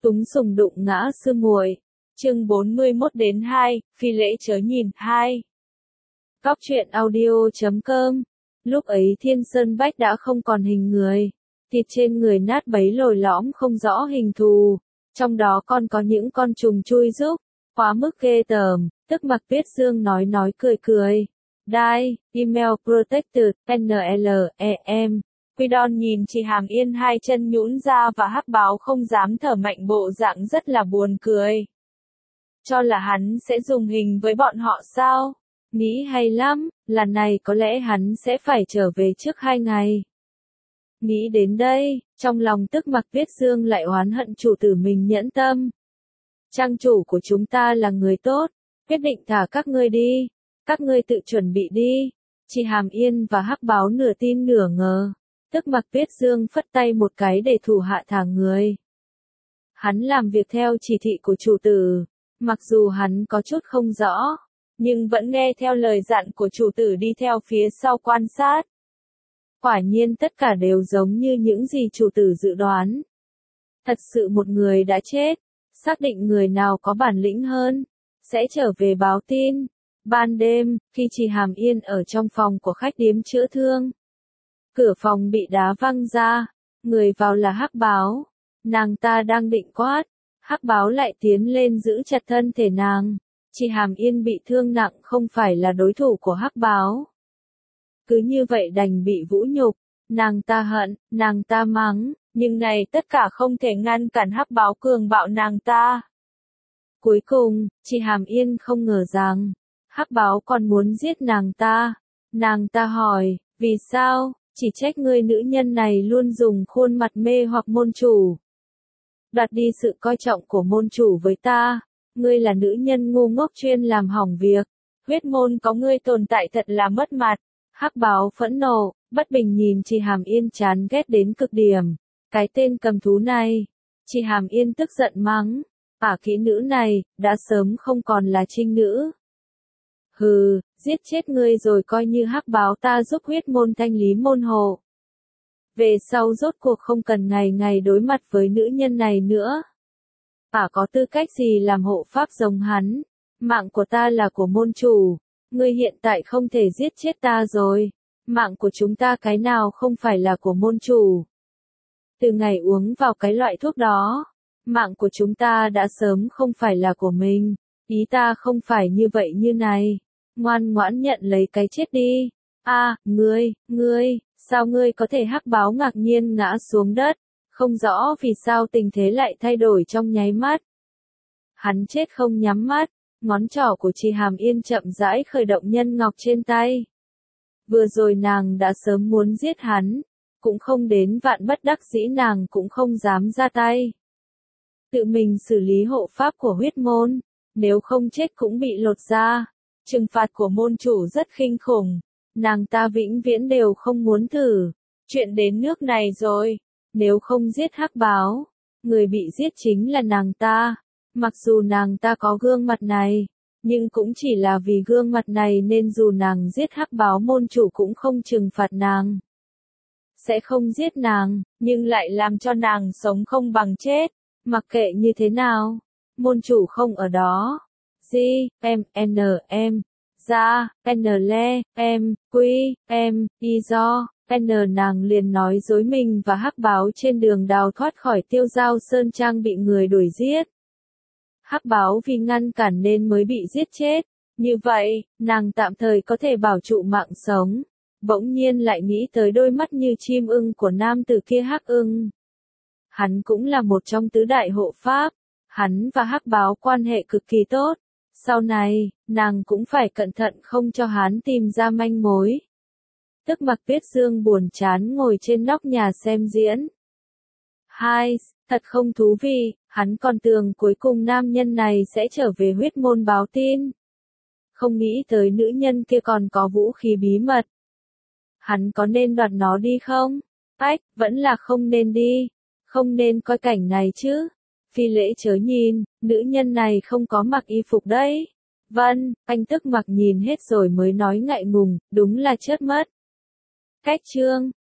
Túng sùng đụng ngã sư muội. Chương 41-2, phi lễ chớ nhìn 2. Góc truyện audio.com. Lúc ấy Thiên Sơn Bách đã không còn hình người, thịt trên người nát bấy lồi lõm không rõ hình thù, trong đó còn có những con trùng chui rúc, quá mức ghê tởm, tức Mặc Tuyết Dương nói cười. Die, email protected, NLEM. Quy Đon nhìn chị Hàm Yên hai chân nhũn ra và Hắc Báo không dám thở mạnh, bộ dạng rất là buồn cười. Cho là hắn sẽ dùng hình với bọn họ sao? Nghĩ hay lắm, lần này có lẽ hắn sẽ phải trở về trước 2 ngày. Nghĩ đến đây, trong lòng tức Mặc Tuyết Dương lại oán hận chủ tử mình nhẫn tâm. Trang chủ của chúng ta là người tốt, quyết định thả các ngươi đi, các ngươi tự chuẩn bị đi. Chị Hàm Yên và Hắc Báo nửa tin nửa ngờ. Tức Mặc Tuyết Dương phất tay một cái để thủ hạ thả người. Hắn làm việc theo chỉ thị của chủ tử, mặc dù hắn có chút không rõ, nhưng vẫn nghe theo lời dặn của chủ tử đi theo phía sau quan sát. Quả nhiên tất cả đều giống như những gì chủ tử dự đoán. Thật sự một người đã chết, xác định người nào có bản lĩnh hơn, sẽ trở về báo tin. Ban đêm, khi chị Hàm Yên ở trong phòng của khách điếm chữa thương, cửa phòng bị đá văng ra, người vào là Hắc Báo. Nàng ta đang định quát, Hắc Báo lại tiến lên giữ chặt thân thể nàng. Chị Hàm Yên bị thương nặng không phải là đối thủ của Hắc Báo. Cứ như vậy đành bị vũ nhục, nàng ta hận, nàng ta mắng, nhưng này tất cả không thể ngăn cản Hắc Báo cường bạo nàng ta. Cuối cùng, chị Hàm Yên không ngờ rằng, Hắc Báo còn muốn giết nàng ta. Nàng ta hỏi, vì sao? Chỉ trách ngươi nữ nhân này luôn dùng khuôn mặt mê hoặc môn chủ, đoạt đi sự coi trọng của môn chủ với ta. Ngươi là nữ nhân ngu ngốc chuyên làm hỏng việc. Huyết môn có ngươi tồn tại thật là mất mặt. Hắc Báo phẫn nộ, bất bình nhìn chị Hàm Yên chán ghét đến cực điểm. Cái tên cầm thú này. Chị Hàm Yên tức giận mắng. Kỹ nữ này, đã sớm không còn là trinh nữ. Hừ, giết chết ngươi rồi coi như Hắc Báo ta giúp huyết môn thanh lý môn hộ. Về sau rốt cuộc không cần ngày ngày đối mặt với nữ nhân này nữa. Có tư cách gì làm hộ pháp giống hắn? Mạng của ta là của môn chủ. Ngươi hiện tại không thể giết chết ta rồi. Mạng của chúng ta cái nào không phải là của môn chủ. Từ ngày uống vào cái loại thuốc đó, mạng của chúng ta đã sớm không phải là của mình. Ý ta không phải như vậy như này. Ngoan ngoãn nhận lấy cái chết đi. Ngươi, sao ngươi có thể? Hắc Báo ngạc nhiên ngã xuống đất, không rõ vì sao tình thế lại thay đổi trong nháy mắt. Hắn chết không nhắm mắt, ngón trỏ của chị Hàm Yên chậm rãi khởi động nhân ngọc trên tay. Vừa rồi nàng đã sớm muốn giết hắn, cũng không đến vạn bất đắc dĩ nàng cũng không dám ra tay. Tự mình xử lý hộ pháp của huyết môn, nếu không chết cũng bị lột da. Trừng phạt của môn chủ rất kinh khủng, nàng ta vĩnh viễn đều không muốn thử. Chuyện đến nước này rồi, nếu không giết Hắc Báo, người bị giết chính là nàng ta. Mặc dù nàng ta có gương mặt này, nhưng cũng chỉ là vì gương mặt này nên dù nàng giết Hắc Báo môn chủ cũng không trừng phạt nàng. Sẽ không giết nàng, nhưng lại làm cho nàng sống không bằng chết. Mặc kệ như thế nào, môn chủ không ở đó. Ra, nàng liền nói dối mình và Hắc Báo trên đường đào thoát khỏi Tiêu Giao Sơn Trang bị người đuổi giết. Hắc Báo vì ngăn cản nên mới bị giết chết. Như vậy, nàng tạm thời có thể bảo trụ mạng sống. Bỗng nhiên lại nghĩ tới đôi mắt như chim ưng của nam tử kia Hắc Ưng. Hắn cũng là một trong tứ đại hộ pháp. Hắn và Hắc Báo quan hệ cực kỳ tốt. Sau này, nàng cũng phải cẩn thận không cho hắn tìm ra manh mối. Tức Mặc Tuyết Dương buồn chán ngồi trên nóc nhà xem diễn. Thật không thú vị, hắn còn tưởng cuối cùng nam nhân này sẽ trở về huyết môn báo tin. Không nghĩ tới nữ nhân kia còn có vũ khí bí mật. Hắn có nên đoạt nó đi không? Vẫn là không nên đi. Không nên coi cảnh này chứ. Phi lễ chớ nhìn, nữ nhân này không có mặc y phục đấy. Vâng, anh Tức Mặc nhìn hết rồi mới nói ngại ngùng, đúng là chớt mất. Cách chương